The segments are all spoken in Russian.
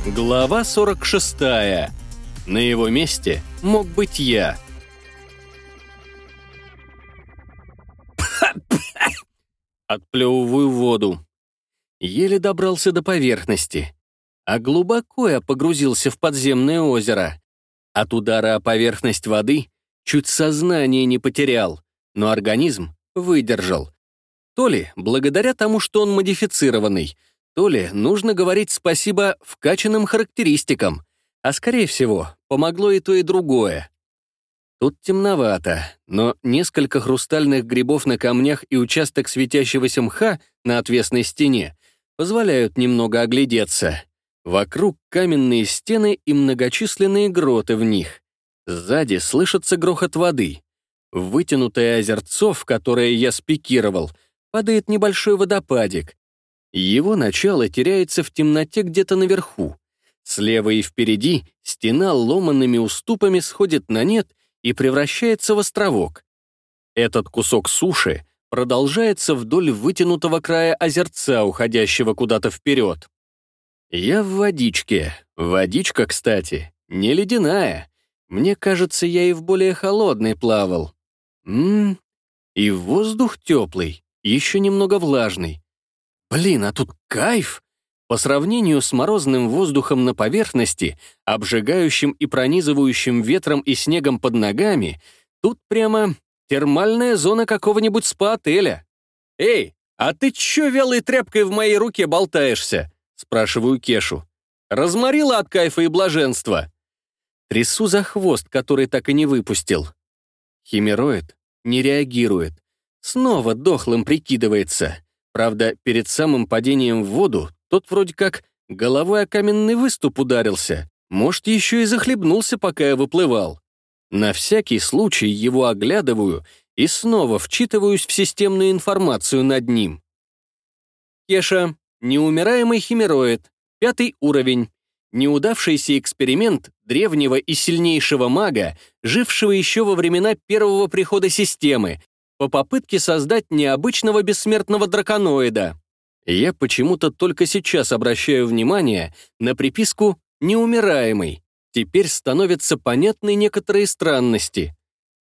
Глава 46. На его месте мог быть я. Отплевываю воду. Еле добрался до поверхности. А глубоко я погрузился в подземное озеро. От удара о поверхность воды чуть сознание не потерял, но организм выдержал. То ли благодаря тому, что он модифицированный, то ли нужно говорить спасибо вкачанным характеристикам, а скорее всего, помогло и то, и другое. Тут темновато, но несколько хрустальных грибов на камнях и участок светящегося мха на отвесной стене позволяют немного оглядеться. Вокруг каменные стены и многочисленные гроты в них. Сзади слышится грохот воды. В вытянутое озерцо, в которое я спикировал, падает небольшой водопадик. Его начало теряется в темноте где-то наверху. Слева и впереди стена ломанными уступами сходит на нет и превращается в островок. Этот кусок суши продолжается вдоль вытянутого края озерца, уходящего куда-то вперед. Я в водичке. Водичка, кстати, не ледяная. Мне кажется, я и в более холодной плавал. И воздух теплый, еще немного влажный. Блин, а тут кайф! По сравнению с морозным воздухом на поверхности, обжигающим и пронизывающим ветром и снегом под ногами, тут прямо термальная зона какого-нибудь спа-отеля. «Эй, а ты чё вялой тряпкой в моей руке болтаешься?» — спрашиваю Кешу. «Разморила от кайфа и блаженства?» Трясу за хвост, который так и не выпустил. Химероид не реагирует. Снова дохлым прикидывается. Правда, перед самым падением в воду тот вроде как головой о каменный выступ ударился. Может, еще и захлебнулся, пока я выплывал. На всякий случай его оглядываю и снова вчитываюсь в системную информацию над ним. Кеша, неумираемый химероид, 5 уровень. Неудавшийся эксперимент древнего и сильнейшего мага, жившего еще во времена первого прихода системы, по попытке создать необычного бессмертного драконоида. Я почему-то только сейчас обращаю внимание на приписку «неумираемый». Теперь становятся понятны некоторые странности.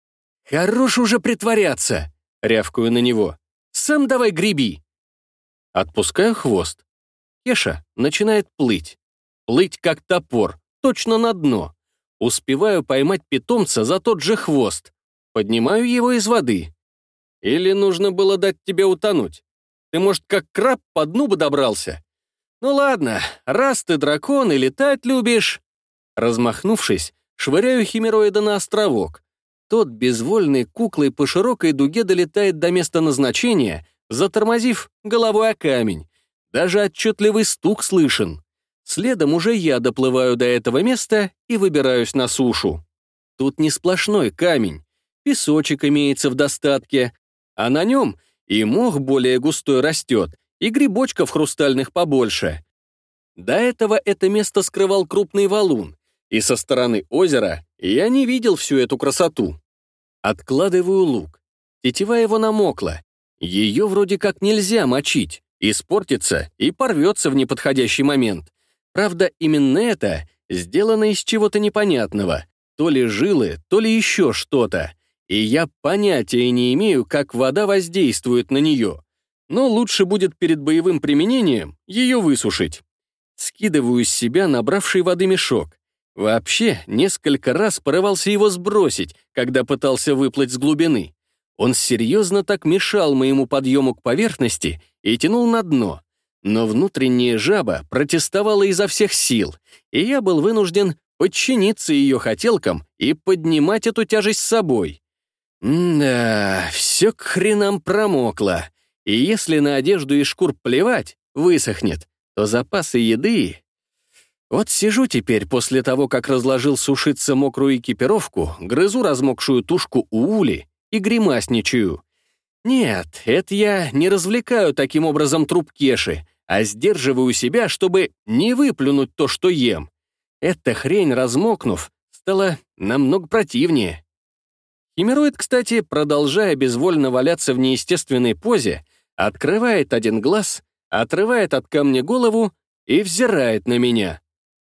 «Хорош уже притворяться!» — рявкаю на него. «Сам давай греби!» Отпускаю хвост. Кеша начинает плыть. Плыть как топор, точно на дно. Успеваю поймать питомца за тот же хвост. Поднимаю его из воды. Или нужно было дать тебе утонуть? Ты, может, как краб по дну бы добрался? Ну ладно, раз ты дракон и летать любишь. Размахнувшись, швыряю химероида на островок. Тот безвольной куклой по широкой дуге долетает до места назначения, затормозив головой о камень. Даже отчетливый стук слышен. Следом уже я доплываю до этого места и выбираюсь на сушу. Тут не сплошной камень. Песочек имеется в достатке, а на нем и мох более густой растет, и грибочков хрустальных побольше. До этого это место скрывал крупный валун, и со стороны озера я не видел всю эту красоту. Откладываю лук. Тетива его намокла. Ее вроде как нельзя мочить, испортится и порвется в неподходящий момент. Правда, именно это сделано из чего-то непонятного. То ли жилы, то ли еще что-то. И я понятия не имею, как вода воздействует на нее. Но лучше будет перед боевым применением ее высушить. Скидываю с себя набравший воды мешок. Вообще, несколько раз порывался его сбросить, когда пытался выплыть с глубины. Он серьезно так мешал моему подъему к поверхности и тянул на дно. Но внутренняя жаба протестовала изо всех сил, и я был вынужден подчиниться ее хотелкам и поднимать эту тяжесть с собой. Да, все к хренам промокло, и если на одежду и шкур плевать, высохнет, то запасы еды... Вот сижу теперь после того, как разложил сушиться мокрую экипировку, грызу размокшую тушку уули и гримасничаю. Нет, это я не развлекаю таким образом труп Кеши, а сдерживаю себя, чтобы не выплюнуть то, что ем. Эта хрень, размокнув, стала намного противнее. Химероид, кстати, продолжая безвольно валяться в неестественной позе, открывает один глаз, отрывает от камня голову и взирает на меня.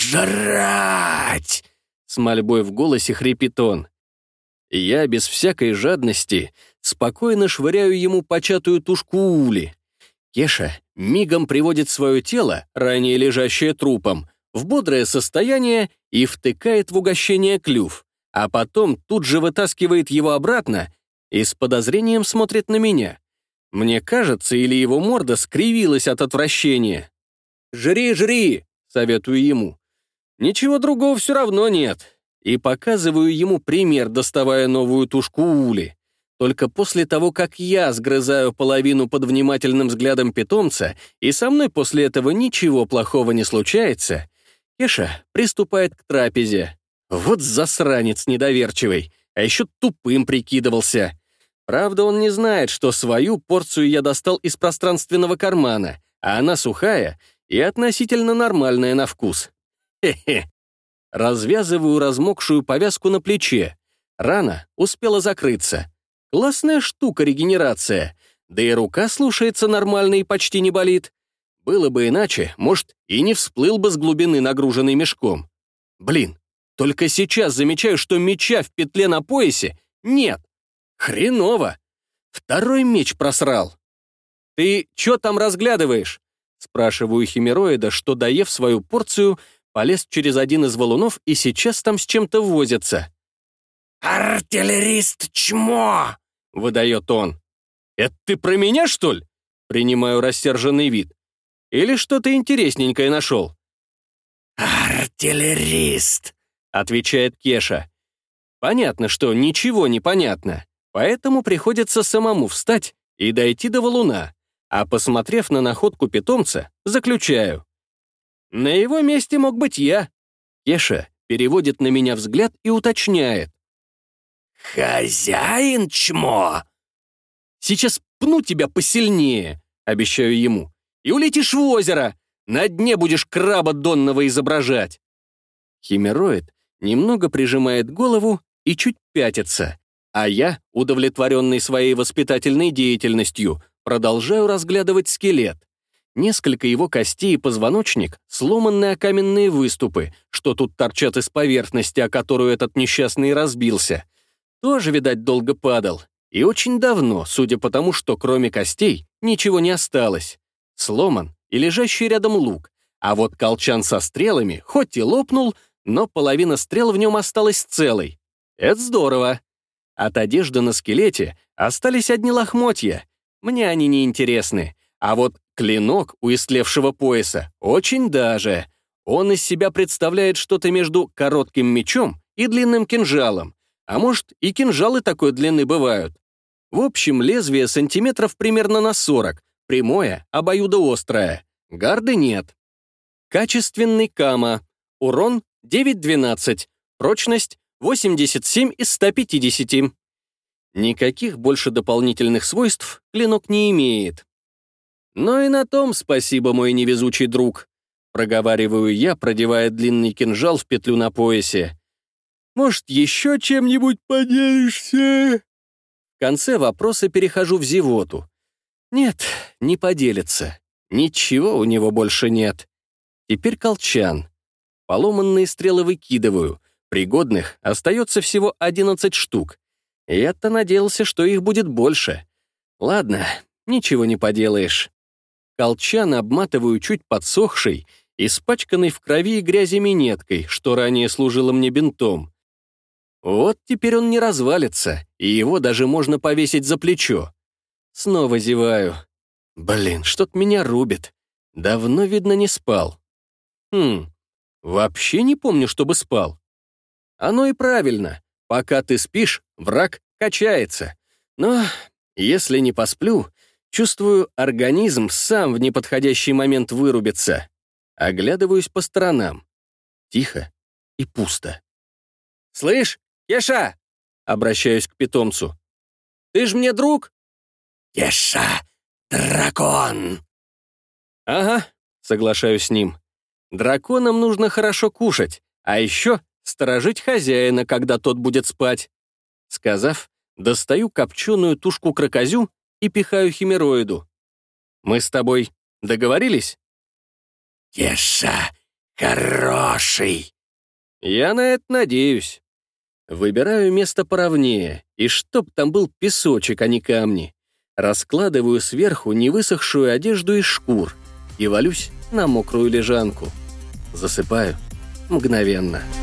«Жрать!» — с мольбой в голосе хрипит он. Я без всякой жадности спокойно швыряю ему початую тушку ули. Кеша мигом приводит свое тело, ранее лежащее трупом, в бодрое состояние и втыкает в угощение клюв, а потом тут же вытаскивает его обратно и с подозрением смотрит на меня. Мне кажется, или его морда скривилась от отвращения. «Жри, жри!» — советую ему. Ничего другого все равно нет. И показываю ему пример, доставая новую тушку ули. Только после того, как я сгрызаю половину под внимательным взглядом питомца, и со мной после этого ничего плохого не случается, Кеша приступает к трапезе. Вот засранец недоверчивый, а еще тупым прикидывался. Правда, он не знает, что свою порцию я достал из пространственного кармана, а она сухая и относительно нормальная на вкус. Хе-хе. Развязываю размокшую повязку на плече. Рана успела закрыться. Классная штука регенерация. Да и рука слушается нормально и почти не болит. Было бы иначе, может, и не всплыл бы с глубины, нагруженный мешком. Блин, только сейчас замечаю, что меча в петле на поясе нет. Хреново. Второй меч просрал. «Ты чё там разглядываешь?» Спрашиваю химероида, что, доев свою порцию, полез через один из валунов и сейчас там с чем-то возится. «Артиллерист чмо!» — выдает он. «Это ты про меня, что ли?» Принимаю рассерженный вид. «Или что-то интересненькое нашел?» «Артиллерист!» — отвечает Кеша. Понятно, что ничего не понятно, поэтому приходится самому встать и дойти до валуна, а посмотрев на находку питомца, заключаю. На его месте мог быть я. Кеша переводит на меня взгляд и уточняет. «Хозяин чмо!» «Сейчас пну тебя посильнее», — обещаю ему, «и улетишь в озеро. На дне будешь краба донного изображать». Химероид немного прижимает голову и чуть пятится, а я, удовлетворенный своей воспитательной деятельностью, продолжаю разглядывать скелет. Несколько его костей и позвоночник сломаны о каменные выступы, что тут торчат из поверхности, о которую этот несчастный разбился. Тоже, видать, долго падал. И очень давно, судя по тому, что кроме костей ничего не осталось. Сломан и лежащий рядом лук, а вот колчан со стрелами хоть и лопнул, но половина стрел в нем осталась целой. Это здорово. От одежды на скелете остались одни лохмотья. Мне они не интересны. А вот клинок у истлевшего пояса очень даже. Он из себя представляет что-то между коротким мечом и длинным кинжалом. А может, и кинжалы такой длины бывают. В общем, лезвие сантиметров примерно на 40, прямое, обоюдоострое. Гарды нет. Качественный кама. Урон 9-12. Прочность 87 из 150. Никаких больше дополнительных свойств клинок не имеет. «Ну и на том спасибо, мой невезучий друг», — проговариваю я, продевая длинный кинжал в петлю на поясе. «Может, еще чем-нибудь поделишься?» В конце вопроса перехожу в зевоту. Нет, не поделится. Ничего у него больше нет. Теперь колчан. Поломанные стрелы выкидываю. Пригодных остается всего 11 штук. Я-то надеялся, что их будет больше. Ладно, ничего не поделаешь. Колчан обматываю чуть подсохшей, испачканной в крови и грязи минеткой, что ранее служило мне бинтом. Вот теперь он не развалится, и его даже можно повесить за плечо. Снова зеваю. Блин, что-то меня рубит. Давно, видно, не спал. Вообще не помню, чтобы спал. Оно и правильно. Пока ты спишь, враг качается. Но если не посплю, чувствую, организм сам в неподходящий момент вырубится. Оглядываюсь по сторонам. Тихо и пусто. «Слышь, Кеша!» — обращаюсь к питомцу. «Ты ж мне друг?» «Кеша, дракон!» «Ага», — соглашаюсь с ним. «Драконам нужно хорошо кушать, а еще сторожить хозяина, когда тот будет спать». Сказав, достаю копченую тушку крокозю и пихаю химероиду. «Мы с тобой договорились?» «Кеша, хороший. Я на это надеюсь. Выбираю место поровнее, и чтоб там был песочек, а не камни. Раскладываю сверху невысохшую одежду из шкур и валюсь на мокрую лежанку. Засыпаю мгновенно.